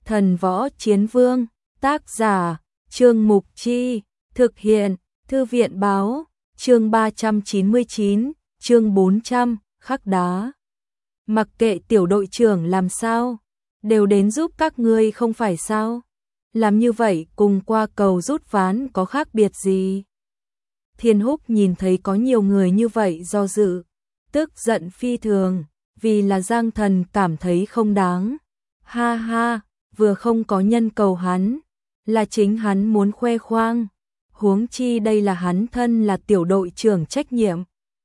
Thần Võ Chiến Vương, tác giả, Trương Mục Chi, thực hiện, Thư viện Báo, chương 399, chương 400, khắc đá. Mặc kệ tiểu đội trưởng làm sao, đều đến giúp các ngươi không phải sao? Làm như vậy cùng qua cầu rút ván có khác biệt gì? Thiên Húc nhìn thấy có nhiều người như vậy do dự, tức giận phi thường, vì là Giang Thần cảm thấy không đáng. Ha ha, vừa không có nhân cầu hắn, là chính hắn muốn khoe khoang, huống chi đây là hắn thân là tiểu đội trưởng trách nhiệm.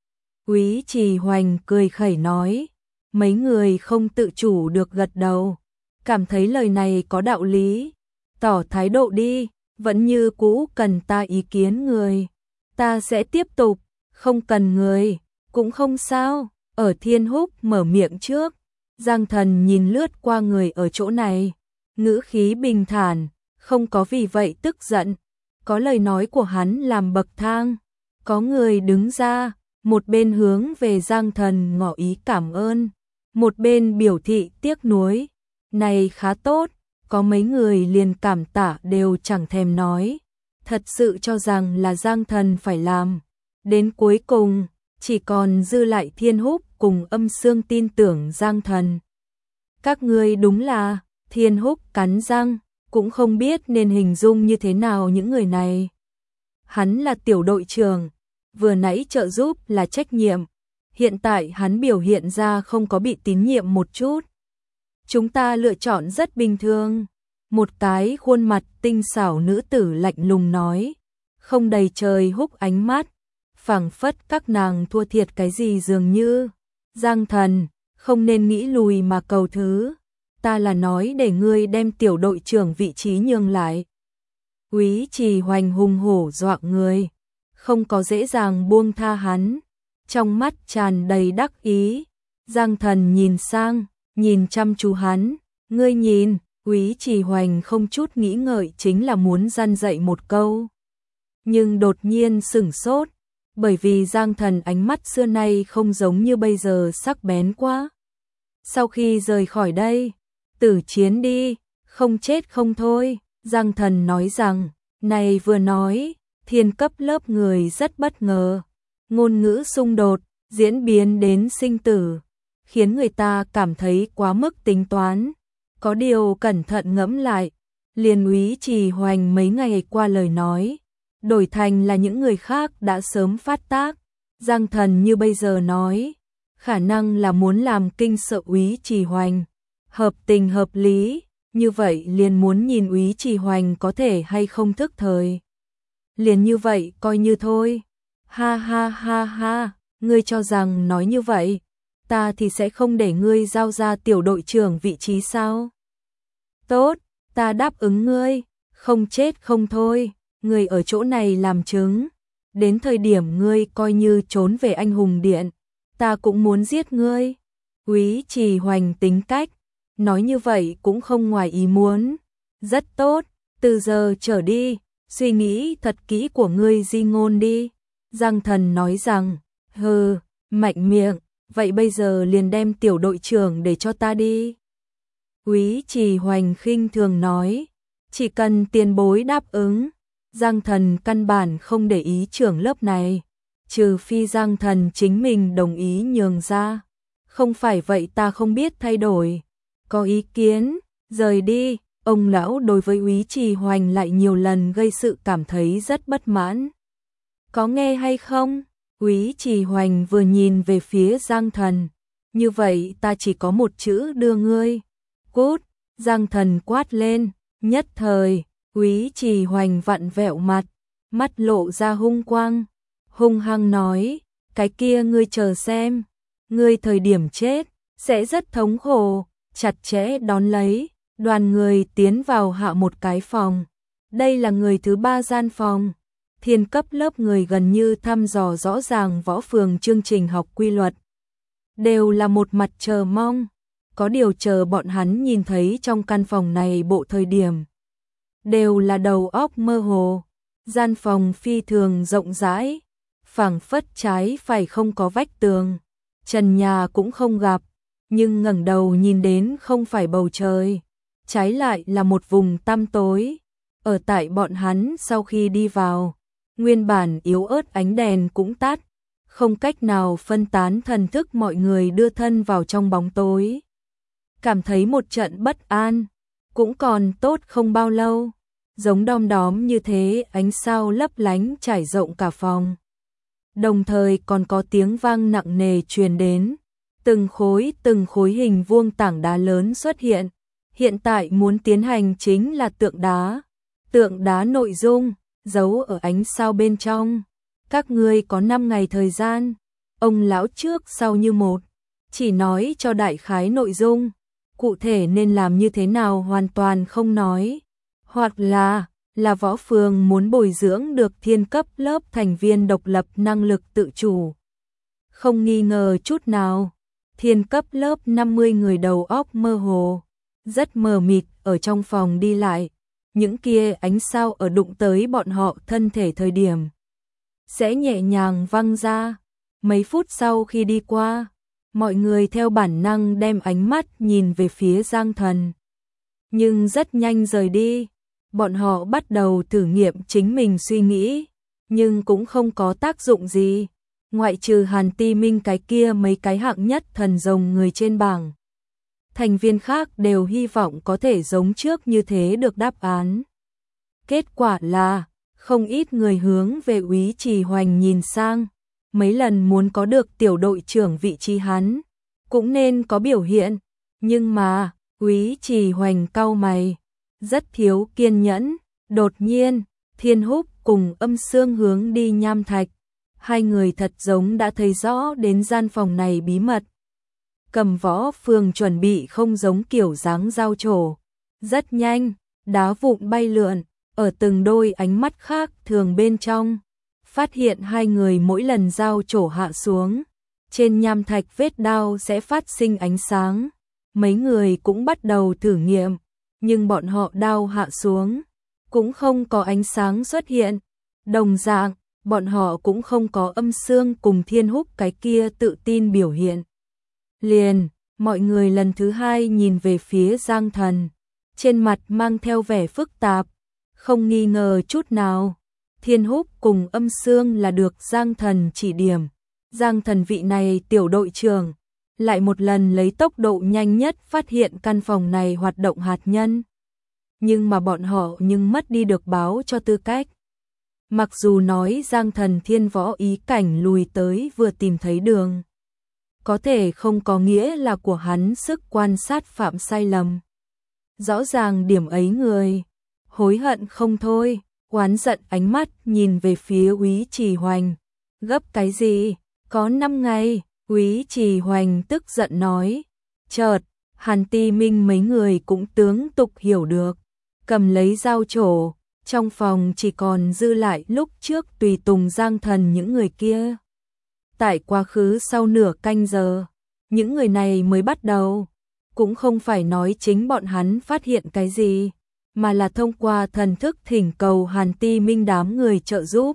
Úy Trì Hoành cười khẩy nói, mấy người không tự chủ được gật đầu, cảm thấy lời này có đạo lý, tỏ thái độ đi, vẫn như cũ cần ta ý kiến người, ta sẽ tiếp tục, không cần người, cũng không sao. Ở Thiên Húc mở miệng trước, Giang Thần nhìn lướt qua người ở chỗ này, ngữ khí bình thản, không có vì vậy tức giận, có lời nói của hắn làm bậc thang, có người đứng ra, một bên hướng về Giang Thần ngỏ ý cảm ơn, một bên biểu thị tiếc nuối, này khá tốt, có mấy người liền cảm tạ đều chẳng thèm nói, thật sự cho rằng là Giang Thần phải làm, đến cuối cùng, chỉ còn dư lại Thiên Húc cùng Âm Xương tin tưởng Giang Thần. Các ngươi đúng là, Thiên Húc cắn răng, cũng không biết nên hình dung như thế nào những người này. Hắn là tiểu đội trưởng, vừa nãy trợ giúp là trách nhiệm, hiện tại hắn biểu hiện ra không có bị tín nhiệm một chút. Chúng ta lựa chọn rất bình thường, một cái khuôn mặt tinh xảo nữ tử lạnh lùng nói, không đầy trời húc ánh mắt, phảng phất các nàng thua thiệt cái gì dường như. Giang Thần, không nên nghĩ lùi mà cầu thứ, ta là nói để ngươi đem tiểu đội trưởng vị trí nhường lại. Úy Trì Hoành hùng hổ dọa người, không có dễ dàng buông tha hắn, trong mắt tràn đầy đắc ý. Giang Thần nhìn sang, nhìn chăm chú hắn, ngươi nhìn, Úy Trì Hoành không chút nghĩ ngợi chính là muốn răn dạy một câu. Nhưng đột nhiên sửng sốt, bởi vì Giang Thần ánh mắt xưa nay không giống như bây giờ sắc bén quá. Sau khi rời khỏi đây, tử chiến đi, không chết không thôi, Giang Thần nói rằng, này vừa nói, thiên cấp lớp người rất bất ngờ, ngôn ngữ xung đột, diễn biến đến sinh tử, khiến người ta cảm thấy quá mức tính toán, có điều cẩn thận ngẫm lại, liền Úy Trì Hoành mấy ngày qua lời nói, đổi thành là những người khác đã sớm phát tác. Giang Thần như bây giờ nói, khả năng là muốn làm kinh sợ Úy Trì Hoành, hợp tình hợp lý, như vậy liền muốn nhìn Úy Trì Hoành có thể hay không thức thời. Liền như vậy coi như thôi. Ha ha ha ha, ngươi cho rằng nói như vậy, ta thì sẽ không để ngươi giao ra tiểu đội trưởng vị trí sao? Tốt, ta đáp ứng ngươi, không chết không thôi. Ngươi ở chỗ này làm chứng, đến thời điểm ngươi coi như trốn về anh hùng điện, ta cũng muốn giết ngươi. Úy Trì Hoành tính cách, nói như vậy cũng không ngoài ý muốn. Rất tốt, từ giờ trở đi, suy nghĩ thật kỹ của ngươi di ngôn đi. Giang Thần nói rằng, hừ, mạnh miệng, vậy bây giờ liền đem tiểu đội trưởng để cho ta đi. Úy Trì Hoành khinh thường nói, chỉ cần tiền bối đáp ứng. Giang Thần căn bản không để ý trưởng lớp này, trừ phi Giang Thần chính mình đồng ý nhường ra, không phải vậy ta không biết thay đổi. Có ý kiến, rời đi. Ông lão đối với Úy Trì Hoành lại nhiều lần gây sự cảm thấy rất bất mãn. Có nghe hay không? Úy Trì Hoành vừa nhìn về phía Giang Thần, như vậy ta chỉ có một chữ đưa ngươi. Cút! Giang Thần quát lên, nhất thời Úy Trì Hoành vặn vẹo mặt, mắt lộ ra hung quang, hung hăng nói, cái kia ngươi chờ xem, ngươi thời điểm chết, sẽ rất thống khổ, chặt chẽ đón lấy, đoàn người tiến vào hạ một cái phòng, đây là người thứ 3 gian phòng, thiên cấp lớp người gần như thăm dò rõ ràng võ phường chương trình học quy luật, đều là một mặt chờ mong, có điều chờ bọn hắn nhìn thấy trong căn phòng này bộ thời điểm. Đều là đầu óc mơ hồ, gian phòng phi thường rộng rãi, phảng phất trái phải không có vách tường, trần nhà cũng không gặp, nhưng ngẩng đầu nhìn đến không phải bầu trời, trái lại là một vùng tăm tối. Ở tại bọn hắn sau khi đi vào, nguyên bản yếu ớt ánh đèn cũng tắt, không cách nào phân tán thần thức mọi người đưa thân vào trong bóng tối. Cảm thấy một trận bất an, cũng còn tốt không bao lâu, giống đom đóm như thế ánh sao lấp lánh trải rộng cả phòng. Đồng thời còn có tiếng vang nặng nề truyền đến, từng khối hình vuông tảng đá lớn xuất hiện. Hiện tại muốn tiến hành chính là tượng đá nội dung, giấu ở ánh sao bên trong. Các ngươi có 5 ngày thời gian, ông lão trước sau như một, chỉ nói cho đại khái nội dung, cụ thể nên làm như thế nào hoàn toàn không nói. Hoặc là võ phường muốn bồi dưỡng được thiên cấp lớp thành viên độc lập năng lực tự chủ. Không nghi ngờ chút nào, thiên cấp lớp 50 người đầu óc mơ hồ, rất mờ mịt ở trong phòng đi lại, những kia ánh sao ở đụng tới bọn họ thân thể thời điểm sẽ nhẹ nhàng văng ra. Mấy phút sau khi đi qua, mọi người theo bản năng đem ánh mắt nhìn về phía Giang Thần. Nhưng rất nhanh rời đi, bọn họ bắt đầu thử nghiệm chính mình suy nghĩ, nhưng cũng không có tác dụng gì, ngoại trừ Hàn Ti Minh cái kia mấy cái hạng nhất thần rồng người trên bảng. Thành viên khác đều hy vọng có thể giống trước như thế được đáp án. Kết quả là, không ít người hướng về Úy Trì Hoành nhìn sang, mấy lần muốn có được tiểu đội trưởng vị trí hắn, cũng nên có biểu hiện, nhưng mà, Úy Trì Hoành cau mày, rất thiếu kiên nhẫn. Đột nhiên, Thiên Húc cùng Âm Xương hướng đi Nham Thạch, hai người thật giống đã thấy rõ đến gian phòng này bí mật. Cầm Võ Phường chuẩn bị không giống kiểu dáng giao trổ, rất nhanh, đá vụn bay lượn, ở từng đôi ánh mắt khác thường bên trong, phát hiện hai người mỗi lần giao trổ hạ xuống, trên nham thạch vết đao sẽ phát sinh ánh sáng. Mấy người cũng bắt đầu thử nghiệm, nhưng bọn họ đao hạ xuống, cũng không có ánh sáng xuất hiện. Đồng dạng, bọn họ cũng không có Âm Xương cùng Thiên Húc cái kia tự tin biểu hiện. Liền, mọi người lần thứ hai nhìn về phía Giang Thần, trên mặt mang theo vẻ phức tạp, không nghi ngờ chút nào. Thiên Húc cùng Âm Xương là được Giang Thần chỉ điểm. Giang Thần vị này tiểu đội trưởng, lại một lần lấy tốc độ nhanh nhất phát hiện căn phòng này hoạt động hạt nhân. Nhưng mà bọn họ mất đi được báo cho tư cách. Mặc dù nói Giang Thần thiên võ ý cảnh lùi tới vừa tìm thấy đường, có thể không có nghĩa là của hắn sức quan sát phạm sai lầm. Rõ ràng điểm ấy người hối hận không thôi, oán giận ánh mắt nhìn về phía Úy Trì Hoành. Gấp cái gì? Có 5 ngày, Úy Trì Hoành tức giận nói. Chợt, Hàn Ti Minh mấy người cũng tướng tục hiểu được, cầm lấy dao trổ, trong phòng chỉ còn dư lại lúc trước tùy tùng Giang Thần những người kia. Tại quá khứ sau nửa canh giờ, những người này mới bắt đầu, cũng không phải nói chính bọn hắn phát hiện cái gì, mà là thông qua thần thức thỉnh cầu Hàn Ti Minh đám người trợ giúp.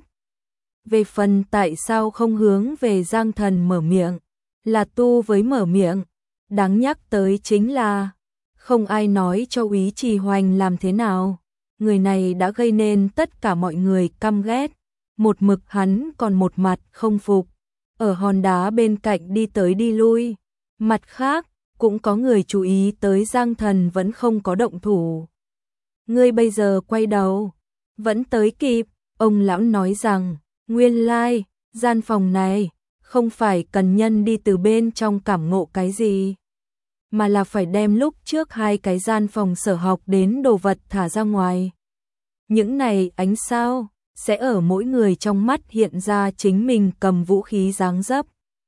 Về phần tại sao không hướng về Giang Thần mở miệng, là tu với mở miệng, đáng nhắc tới chính là không ai nói cho Úy Trì Hoành làm thế nào. Người này đã gây nên tất cả mọi người căm ghét, một mực hắn còn một mặt không phục, ở hòn đá bên cạnh đi tới đi lui. Mặt khác, cũng có người chú ý tới Giang Thần vẫn không có động thủ. Ngươi bây giờ quay đầu, vẫn tới kịp. Ông lão nói rằng, nguyên lai, gian phòng này, không phải cần nhân đi từ bên trong cảm ngộ cái gì, mà là phải đem lúc trước hai cái gian phòng sở học đến đồ vật thả ra ngoài. Những này ánh sao, sẽ ở mỗi người trong mắt hiện ra chính mình cầm vũ khí dáng dấp.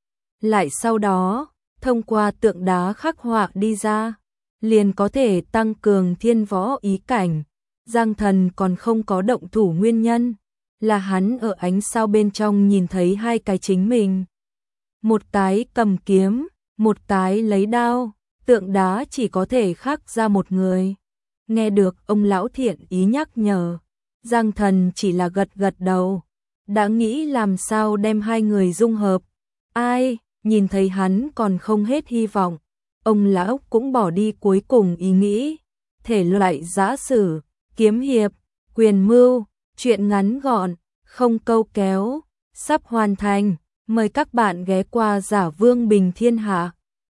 Lại sau đó, thông qua tượng đá khắc họa đi ra, liền có thể tăng cường thiên võ ý cảnh. Giang Thần còn không có động thủ nguyên nhân, là hắn ở ánh sao bên trong nhìn thấy hai cái chính mình. Một cái cầm kiếm, một cái lấy đao, tượng đá chỉ có thể khắc ra một người. Nghe được ông lão thiện ý nhắc nhở, Giang Thần chỉ là gật gật đầu, đã nghĩ làm sao đem hai người dung hợp. Ai, nhìn thấy hắn còn không hết hy vọng, ông lão cũng bỏ đi cuối cùng ý nghĩ, thể loại giã sử, kiếm hiệp, quyền mưu, truyện ngắn gọn, không câu kéo, sắp hoàn thành. Mời các bạn ghé qua Giả Vương Bình Thiên Hạ.